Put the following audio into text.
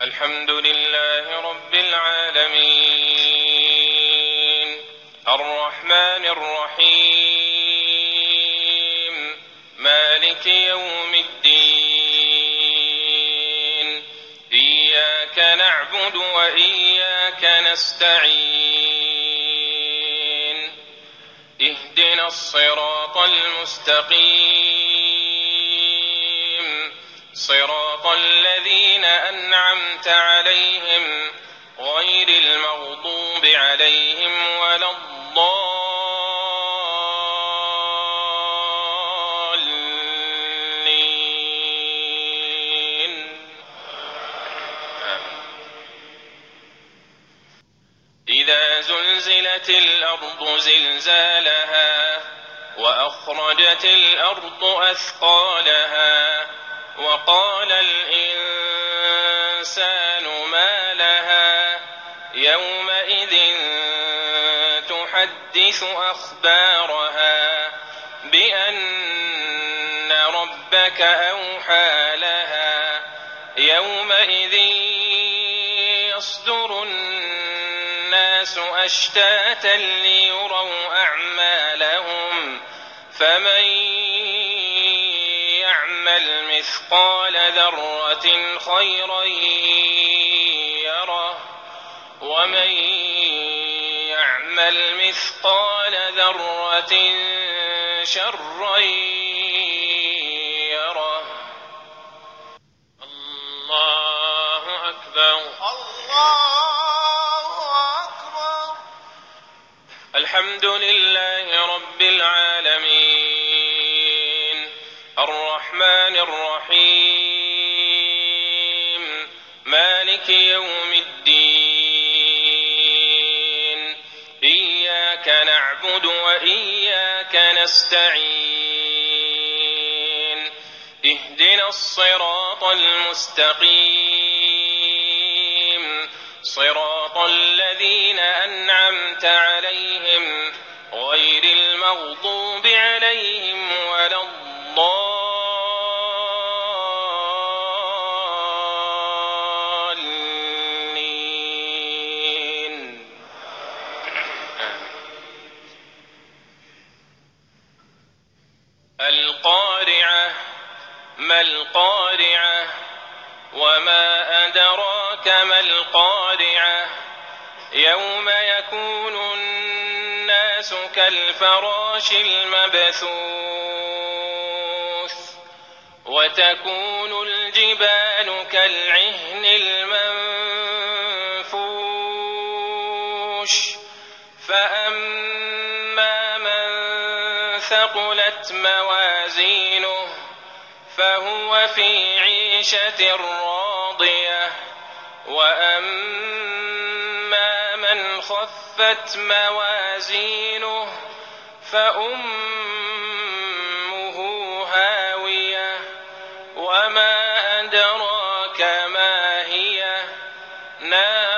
الحمد لله رب العالمين الرحمن الرحيم مالك يوم الدين إياك نعبد وإياك نستعين اهدنا الصراط المستقيم صراط الذين أنعمت عليهم غير المغضوب عليهم ولا الضالين. إذا زلزلت الأرض زلزالها وأخرجت الأرض أثقالها وقال الإنسان ما لها يومئذ تحدث أخبارها بأن ربك أوحى لها يومئذ يصدر الناس أشتاتا ليروا أعمالهم فمن يعمل مثقال ذرة خيرا يره ومن يعمل مثقال ذرة شرا يره. الله أكبر. الله أكبر. الحمد لله رب العالمين الرحمن الرحيم مالك يوم الدين إياك نعبد وإياك نستعين اهدنا الصراط المستقيم صراط الذين أنعمت عليهم غير المغضوب عليهم ولا الضالين. القارعة ما القارعة وما أدراك ما القارعة يوم يكون الناس كالفراش المبثوث وتكون الجبال كالعهن المنفوش فأما من ثقلت موازينه فهو في عيشة راضية وأما من خفت موازينه فأمه هاوية وما أدراك ما هي نار